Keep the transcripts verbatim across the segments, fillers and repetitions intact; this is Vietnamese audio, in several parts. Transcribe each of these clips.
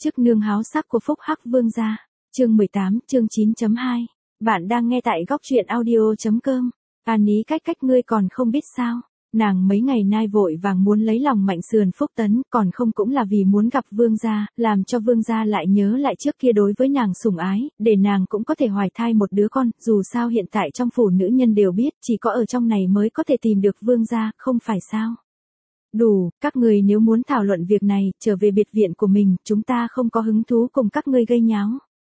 Chức nương háo sắc của phúc hắc vương gia. Chương mười tám, chương chín chấm hai. Bạn đang nghe tại góc truyện audio chấm com. An Ý cách cách ngươi còn không biết sao? Nàng mấy ngày nay vội vàng muốn lấy lòng Mạnh Sườn Phúc Tấn, còn không cũng là vì muốn gặp vương gia, làm cho vương gia lại nhớ lại trước kia đối với nàng sủng ái, để nàng cũng có thể hoài thai một đứa con, dù sao hiện tại trong phủ nữ nhân đều biết, chỉ có ở trong này mới có thể tìm được vương gia, không phải sao? Đủ, các người nếu muốn thảo luận việc này, trở về biệt viện của mình, chúng ta không có hứng thú cùng các ngươi gây nháo.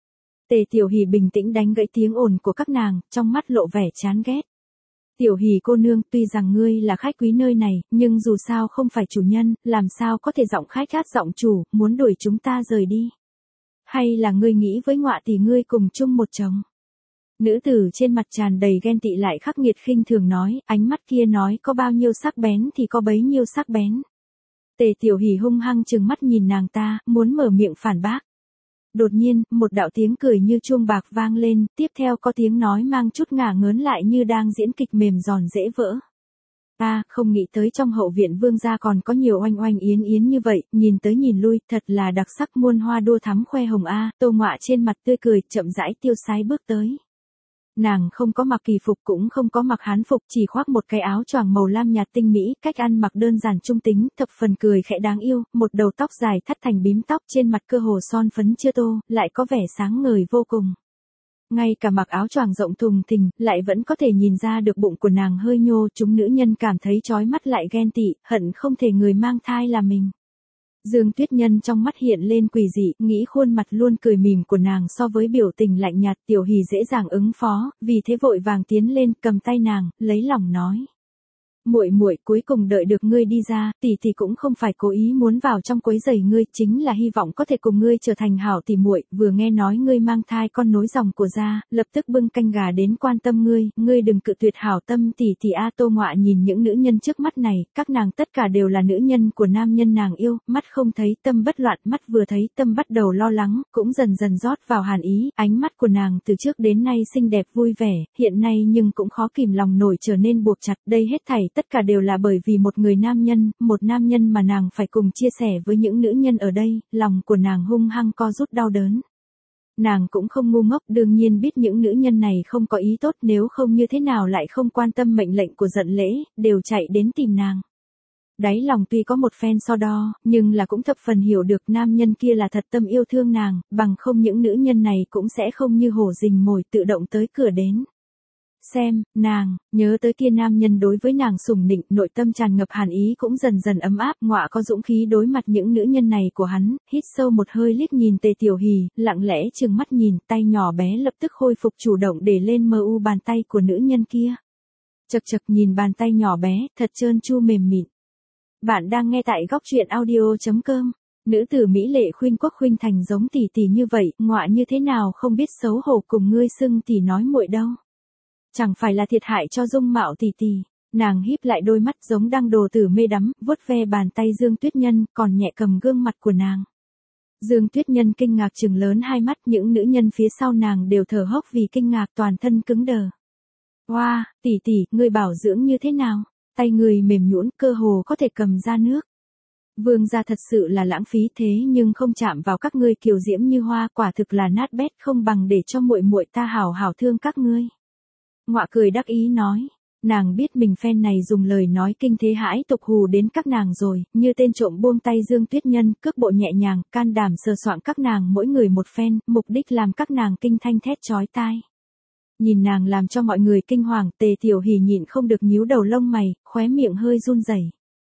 Tề Tiểu Hỷ bình tĩnh đánh gãy tiếng ồn của các nàng, trong mắt lộ vẻ chán ghét. Tiểu Hỷ cô nương, tuy rằng ngươi là khách quý nơi này, nhưng dù sao không phải chủ nhân, làm sao có thể giọng khách hát giọng chủ, muốn đuổi chúng ta rời đi. Hay là ngươi nghĩ với ngọa tỷ ngươi cùng chung một chồng? Nữ tử trên mặt tràn đầy ghen tị lại khắc nghiệt khinh thường nói, ánh mắt kia nói có bao nhiêu sắc bén thì có bấy nhiêu sắc bén. Tề Tiểu Hỷ hung hăng trừng mắt nhìn nàng ta, muốn mở miệng phản bác. Đột nhiên, một đạo tiếng cười như chuông bạc vang lên, tiếp theo có tiếng nói mang chút ngả ngớn lại như đang diễn kịch mềm giòn dễ vỡ. Ta, không nghĩ tới trong hậu viện vương gia còn có nhiều oanh oanh yến yến như vậy, nhìn tới nhìn lui, thật là đặc sắc muôn hoa đua thắm khoe hồng a. Tô Ngọa trên mặt tươi cười, chậm rãi tiêu sái bước tới. Nàng không có mặc kỳ phục cũng không có mặc hán phục, chỉ khoác một cái áo choàng màu lam nhạt tinh mỹ, cách ăn mặc đơn giản trung tính, thập phần cười khẽ đáng yêu, một đầu tóc dài thắt thành bím tóc, trên mặt cơ hồ son phấn chưa tô, lại có vẻ sáng ngời vô cùng. Ngay cả mặc áo choàng rộng thùng thình, lại vẫn có thể nhìn ra được bụng của nàng hơi nhô, chúng nữ nhân cảm thấy chói mắt lại ghen tị, hận không thể người mang thai là mình. Dương Tuyết Nhân trong mắt hiện lên quỷ dị, nghĩ khuôn mặt luôn cười mỉm của nàng so với biểu tình lạnh nhạt Tiểu Hỷ dễ dàng ứng phó, vì thế vội vàng tiến lên, cầm tay nàng, lấy lòng nói. Muội muội, cuối cùng đợi được ngươi đi ra, tỷ tỷ cũng không phải cố ý muốn vào trong quấy rầy ngươi, chính là hy vọng có thể cùng ngươi trở thành hảo tỷ muội, vừa nghe nói ngươi mang thai con nối dòng của gia, lập tức bưng canh gà đến quan tâm ngươi, ngươi đừng cự tuyệt hảo tâm tỷ tỷ a. Tô Ngọa nhìn những nữ nhân trước mắt này, các nàng tất cả đều là nữ nhân của nam nhân nàng yêu, mắt không thấy tâm bất loạn, mắt vừa thấy tâm bắt đầu lo lắng, cũng dần dần rót vào hàn ý, ánh mắt của nàng từ trước đến nay xinh đẹp vui vẻ, hiện nay nhưng cũng khó kìm lòng nổi trở nên buộc chặt, đây hết thảy tất cả đều là bởi vì một người nam nhân, một nam nhân mà nàng phải cùng chia sẻ với những nữ nhân ở đây, lòng của nàng hung hăng co rút đau đớn. Nàng cũng không ngu ngốc, đương nhiên biết những nữ nhân này không có ý tốt, nếu không như thế nào lại không quan tâm mệnh lệnh của Giận Lễ, đều chạy đến tìm nàng. Đáy lòng tuy có một phen so đo, nhưng là cũng thập phần hiểu được nam nhân kia là thật tâm yêu thương nàng, bằng không những nữ nhân này cũng sẽ không như hổ rình mồi tự động tới cửa đến. Xem, nàng, nhớ tới kia nam nhân đối với nàng sủng nịnh, nội tâm tràn ngập hàn ý cũng dần dần ấm áp, Ngọa có dũng khí đối mặt những nữ nhân này của hắn, hít sâu một hơi liếc nhìn Tề Tiểu Hỷ, lặng lẽ trừng mắt nhìn, tay nhỏ bé lập tức khôi phục chủ động để lên mờ u bàn tay của nữ nhân kia. Chật chật nhìn bàn tay nhỏ bé, thật trơn tru mềm mịn. Bạn đang nghe tại góc truyện audio chấm com. Nữ tử mỹ lệ khuynh quốc khuynh thành giống tỷ tỷ như vậy, Ngọa như thế nào không biết xấu hổ cùng ngươi xưng tỷ nói muội đâu. Chẳng phải là thiệt hại cho dung mạo tỷ tỷ. Nàng híp lại đôi mắt giống đang đồ tử mê đắm, vuốt ve bàn tay Dương Tuyết Nhân, còn nhẹ cầm gương mặt của nàng. Dương Tuyết Nhân kinh ngạc trừng lớn hai mắt, những nữ nhân phía sau nàng đều thở hốc vì kinh ngạc, toàn thân cứng đờ. Wow, tỷ tỷ, ngươi bảo dưỡng như thế nào? Tay người mềm nhũn, cơ hồ có thể cầm ra nước. Vương gia thật sự là lãng phí thế nhưng không chạm vào các ngươi kiều diễm như hoa, quả thực là nát bét, không bằng để cho muội muội ta hảo hảo thương các ngươi. Ngọa cười đắc ý nói, nàng biết mình phen này dùng lời nói kinh thế hãi tục hù đến các nàng rồi, như tên trộm buông tay Dương Tuyết Nhân, cước bộ nhẹ nhàng, can đảm sờ soạng các nàng mỗi người một phen, mục đích làm các nàng kinh thanh thét chói tai. Nhìn nàng làm cho mọi người kinh hoàng, Tề Tiểu Hỷ nhịn không được nhíu đầu lông mày, khóe miệng hơi run rẩy.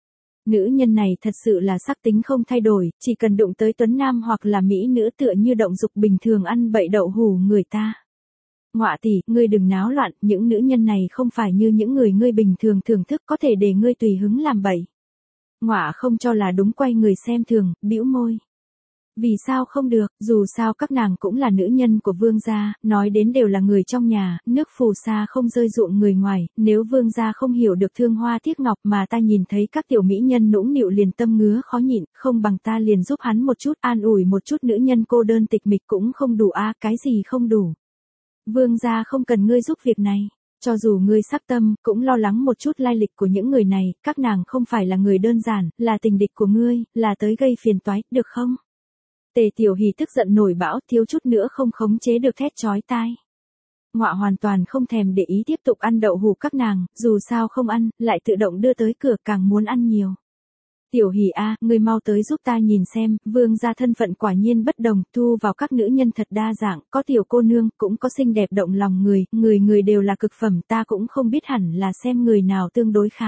Nữ nhân này thật sự là sắc tính không thay đổi, chỉ cần đụng tới tuấn nam hoặc là mỹ nữ tựa như động dục bình thường ăn bậy đậu hù người ta. Ngọa tỷ, ngươi đừng náo loạn, những nữ nhân này không phải như những người ngươi bình thường thưởng thức có thể để ngươi tùy hứng làm bậy. Ngọa không cho là đúng, quay người xem thường, bĩu môi. Vì sao không được, dù sao các nàng cũng là nữ nhân của vương gia, nói đến đều là người trong nhà, nước phù sa không rơi ruộng người ngoài, nếu vương gia không hiểu được thương hoa tiếc ngọc mà ta nhìn thấy các tiểu mỹ nhân nũng nịu liền tâm ngứa khó nhịn, không bằng ta liền giúp hắn một chút, an ủi một chút nữ nhân cô đơn tịch mịch cũng không đủ a. Cái gì không đủ? Vương gia không cần ngươi giúp việc này. Cho dù ngươi sắc tâm, cũng lo lắng một chút lai lịch của những người này, các nàng không phải là người đơn giản, là tình địch của ngươi, là tới gây phiền toái, được không? Tề Tiểu Hỷ tức giận nổi bão, thiếu chút nữa không khống chế được thét chói tai. Ngọa hoàn toàn không thèm để ý tiếp tục ăn đậu hũ các nàng, dù sao không ăn, lại tự động đưa tới cửa càng muốn ăn nhiều. Tiểu Hỷ a, ngươi mau tới giúp ta nhìn xem, vương gia thân phận quả nhiên bất đồng, thu vào các nữ nhân thật đa dạng, có tiểu cô nương, cũng có xinh đẹp động lòng người, người người đều là cực phẩm, ta cũng không biết hẳn là xem người nào tương đối khá.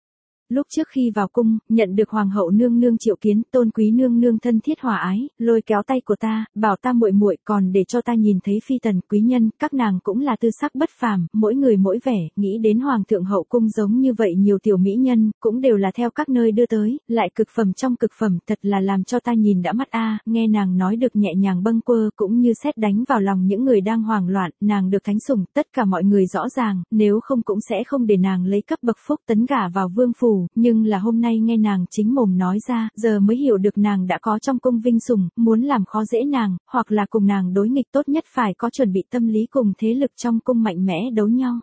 Lúc trước khi vào cung, nhận được hoàng hậu nương nương triệu kiến, tôn quý nương nương thân thiết hòa ái, lôi kéo tay của ta, bảo ta muội muội còn để cho ta nhìn thấy phi tần quý nhân, các nàng cũng là tư sắc bất phàm, mỗi người mỗi vẻ, nghĩ đến hoàng thượng hậu cung giống như vậy nhiều tiểu mỹ nhân, cũng đều là theo các nơi đưa tới, lại cực phẩm trong cực phẩm, thật là làm cho ta nhìn đã mắt a. Nghe nàng nói được nhẹ nhàng bâng quơ, cũng như sét đánh vào lòng những người đang hoảng loạn, nàng được thánh sủng, tất cả mọi người rõ ràng, nếu không cũng sẽ không để nàng lấy cấp bậc phúc tấn gả vào vương phủ. Nhưng là hôm nay nghe nàng chính mồm nói ra, giờ mới hiểu được nàng đã có trong cung vinh sủng, muốn làm khó dễ nàng, hoặc là cùng nàng đối nghịch tốt nhất phải có chuẩn bị tâm lý cùng thế lực trong cung mạnh mẽ đấu nhau.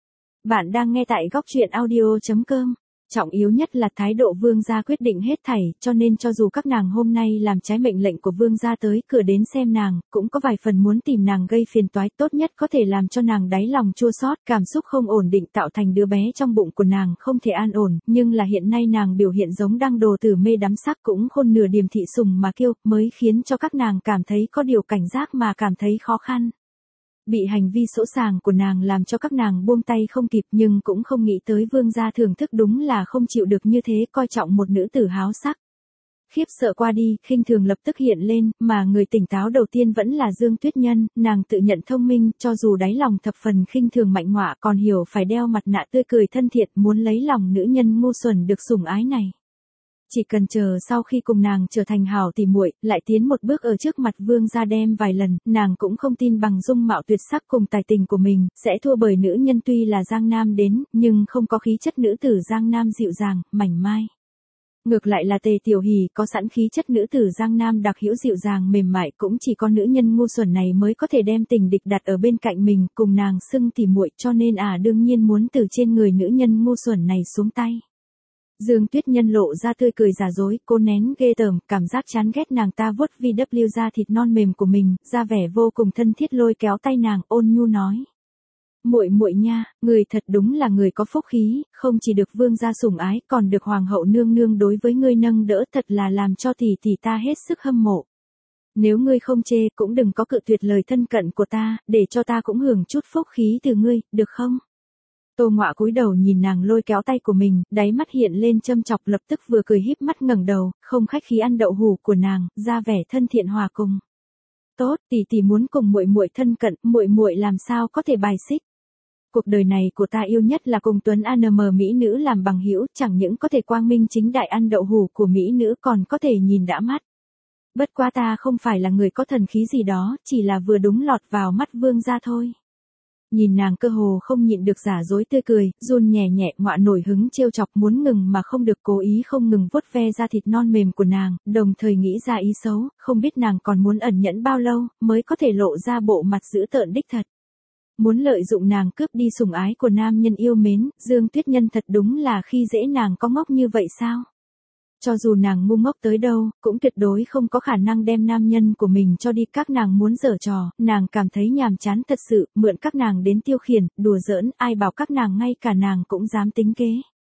Bạn đang nghe tại góc truyện audio chấm com. Trọng yếu nhất là thái độ vương gia quyết định hết thảy, cho nên cho dù các nàng hôm nay làm trái mệnh lệnh của vương gia tới cửa đến xem nàng, cũng có vài phần muốn tìm nàng gây phiền toái, tốt nhất có thể làm cho nàng đáy lòng chua xót, cảm xúc không ổn định tạo thành đứa bé trong bụng của nàng không thể an ổn, nhưng là hiện nay nàng biểu hiện giống đang đồ tử mê đắm sắc cũng khôn nửa điềm thị sùng mà kiêu, mới khiến cho các nàng cảm thấy có điều cảnh giác mà cảm thấy khó khăn. Bị hành vi sỗ sàng của nàng làm cho các nàng buông tay không kịp, nhưng cũng không nghĩ tới vương gia thưởng thức đúng là không chịu được như thế, coi trọng một nữ tử háo sắc. Khiếp sợ qua đi, khinh thường lập tức hiện lên, mà người tỉnh táo đầu tiên vẫn là Dương Tuyết Nhân, nàng tự nhận thông minh, cho dù đáy lòng thập phần khinh thường mạnh ngọa, còn hiểu phải đeo mặt nạ tươi cười thân thiện, muốn lấy lòng nữ nhân ngu xuẩn được sủng ái này. Chỉ cần chờ sau khi cùng nàng trở thành hảo tỉ muội, lại tiến một bước ở trước mặt vương gia đem vài lần, nàng cũng không tin bằng dung mạo tuyệt sắc cùng tài tình của mình, sẽ thua bởi nữ nhân tuy là Giang Nam đến, nhưng không có khí chất nữ tử Giang Nam dịu dàng, mảnh mai. Ngược lại là Tề Tiểu Hỷ có sẵn khí chất nữ tử Giang Nam đặc hữu dịu dàng mềm mại, cũng chỉ có nữ nhân ngu xuẩn này mới có thể đem tình địch đặt ở bên cạnh mình, cùng nàng xưng tỉ muội, cho nên à đương nhiên muốn từ trên người nữ nhân ngu xuẩn này xuống tay. Dương Tuyết Nhân lộ ra tươi cười giả dối, cô nén ghê tởm, cảm giác chán ghét nàng ta vuốt vê kép da thịt non mềm của mình, ra vẻ vô cùng thân thiết lôi kéo tay nàng, ôn nhu nói: "Muội muội nha, người thật đúng là người có phúc khí, không chỉ được vương gia sủng ái, còn được hoàng hậu nương nương đối với ngươi nâng đỡ, thật là làm cho tỷ tỷ ta hết sức hâm mộ. Nếu ngươi không chê, cũng đừng có cự tuyệt lời thân cận của ta, để cho ta cũng hưởng chút phúc khí từ ngươi, được không?" Tô Ngọa cúi đầu nhìn nàng lôi kéo tay của mình, đáy mắt hiện lên châm chọc, lập tức vừa cười híp mắt ngẩng đầu, không khách khí ăn đậu hũ của nàng, ra vẻ thân thiện hòa cùng. "Tốt, tỷ tỷ muốn cùng muội muội thân cận, muội muội làm sao có thể bài xích. Cuộc đời này của ta yêu nhất là cùng Tuấn a en em mỹ nữ làm bằng hữu, chẳng những có thể quang minh chính đại ăn đậu hũ của mỹ nữ còn có thể nhìn đã mắt. Bất quá ta không phải là người có thần khí gì đó, chỉ là vừa đúng lọt vào mắt vương gia thôi." Nhìn nàng cơ hồ không nhịn được giả dối tươi cười, run nhẹ nhẹ, Ngọa nổi hứng trêu chọc muốn ngừng mà không được, cố ý không ngừng vuốt ve da thịt non mềm của nàng, đồng thời nghĩ ra ý xấu, không biết nàng còn muốn ẩn nhẫn bao lâu, mới có thể lộ ra bộ mặt dữ tợn đích thật. Muốn lợi dụng nàng cướp đi sủng ái của nam nhân yêu mến, Dương Tuyết Nhân thật đúng là khi dễ nàng có ngốc như vậy sao? Cho dù nàng ngu ngốc tới đâu, cũng tuyệt đối không có khả năng đem nam nhân của mình cho đi, các nàng muốn giở trò, nàng cảm thấy nhàm chán thật sự, mượn các nàng đến tiêu khiển, đùa giỡn, ai bảo các nàng ngay cả nàng cũng dám tính kế.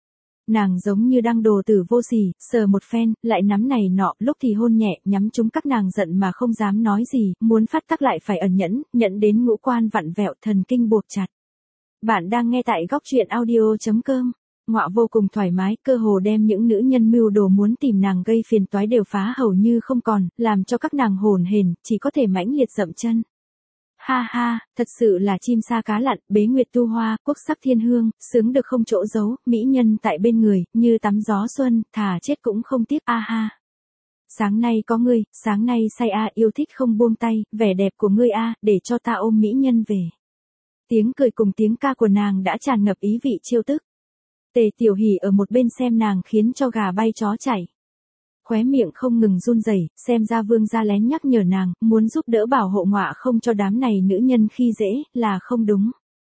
Nàng giống như đang đồ tử vô sỉ, sờ một phen, lại nắm này nọ, lúc thì hôn nhẹ, nhắm chúng các nàng giận mà không dám nói gì, muốn phát tác lại phải ẩn nhẫn, nhận đến ngũ quan vặn vẹo, thần kinh buộc chặt. Bạn đang nghe tại góc truyện audio chấm com. Ngọa vô cùng thoải mái, cơ hồ đem những nữ nhân mưu đồ muốn tìm nàng gây phiền toái đều phá hầu như không còn, làm cho các nàng hồn hển, chỉ có thể mãnh liệt dậm chân. Ha ha, thật sự là chim sa cá lặn, bế nguyệt tu hoa, quốc sắc thiên hương, sướng được không chỗ giấu, mỹ nhân tại bên người, như tắm gió xuân, thà chết cũng không tiếc, a ha. Sáng nay có ngươi, sáng nay say a, yêu thích không buông tay, vẻ đẹp của ngươi a, để cho ta ôm mỹ nhân về. Tiếng cười cùng tiếng ca của nàng đã tràn ngập ý vị trêu tức. Tề Tiểu Hỷ ở một bên xem nàng khiến cho gà bay chó chạy. Khóe miệng không ngừng run rẩy, xem ra vương gia lén nhắc nhở nàng, muốn giúp đỡ bảo hộ Ngọa không cho đám này nữ nhân khi dễ, là không đúng.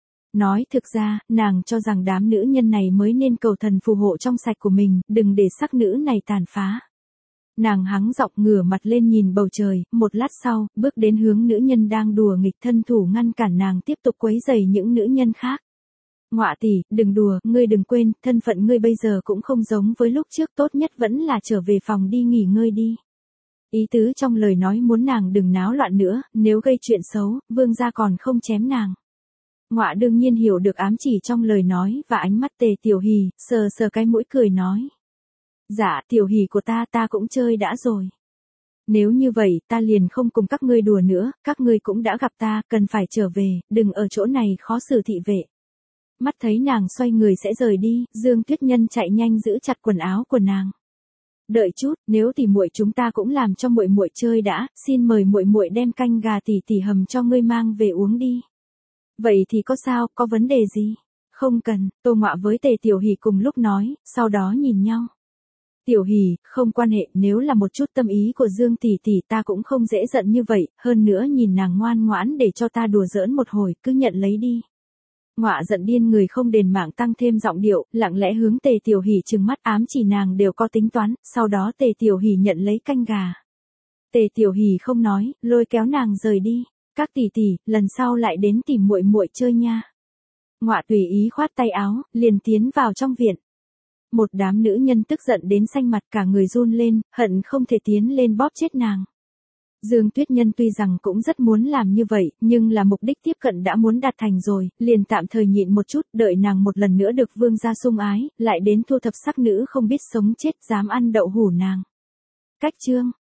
Nói thực ra, nàng cho rằng đám nữ nhân này mới nên cầu thần phù hộ trong sạch của mình, đừng để sắc nữ này tàn phá. Nàng hắng giọng ngửa mặt lên nhìn bầu trời, một lát sau, bước đến hướng nữ nhân đang đùa nghịch thân thủ ngăn cản nàng tiếp tục quấy rầy những nữ nhân khác. Ngọa tỷ, đừng đùa, ngươi đừng quên, thân phận ngươi bây giờ cũng không giống với lúc trước, tốt nhất vẫn là trở về phòng đi nghỉ ngơi đi. Ý tứ trong lời nói muốn nàng đừng náo loạn nữa, nếu gây chuyện xấu, vương gia còn không chém nàng. Ngọa đương nhiên hiểu được ám chỉ trong lời nói và ánh mắt Tề Tiểu Hỷ, sờ sờ cái mũi cười nói. Dạ, Tiểu Hỷ của ta ta cũng chơi đã rồi. Nếu như vậy ta liền không cùng các ngươi đùa nữa, các ngươi cũng đã gặp ta, cần phải trở về, đừng ở chỗ này khó xử thị vệ. Mắt thấy nàng xoay người sẽ rời đi, Dương Tuyết Nhân chạy nhanh giữ chặt quần áo của nàng. Đợi chút, nếu tỷ muội chúng ta cũng làm cho muội muội chơi đã, xin mời muội muội đem canh gà tỷ tỷ hầm cho ngươi mang về uống đi. Vậy thì có sao, có vấn đề gì? Không cần, Tô Ngọa với Tề Tiểu Hỷ cùng lúc nói, sau đó nhìn nhau. Tiểu Hỷ, không quan hệ, nếu là một chút tâm ý của Dương tỷ tỷ ta cũng không dễ giận như vậy, hơn nữa nhìn nàng ngoan ngoãn để cho ta đùa giỡn một hồi, cứ nhận lấy đi. Ngọa giận điên người không đền mạng tăng thêm giọng điệu, lặng lẽ hướng Tề Tiểu Hỷ trừng mắt ám chỉ nàng đều có tính toán, sau đó Tề Tiểu Hỷ nhận lấy canh gà. Tề Tiểu Hỷ không nói, lôi kéo nàng rời đi. Các tỷ tỷ, lần sau lại đến tìm muội muội chơi nha. Ngọa tùy ý khoát tay áo, liền tiến vào trong viện. Một đám nữ nhân tức giận đến xanh mặt cả người run lên, hận không thể tiến lên bóp chết nàng. Dương Tuyết Nhân tuy rằng cũng rất muốn làm như vậy, nhưng là mục đích tiếp cận đã muốn đạt thành rồi, liền tạm thời nhịn một chút, đợi nàng một lần nữa được vương gia sủng ái, lại đến thu thập sắc nữ không biết sống chết dám ăn đậu hủ nàng. Cách chương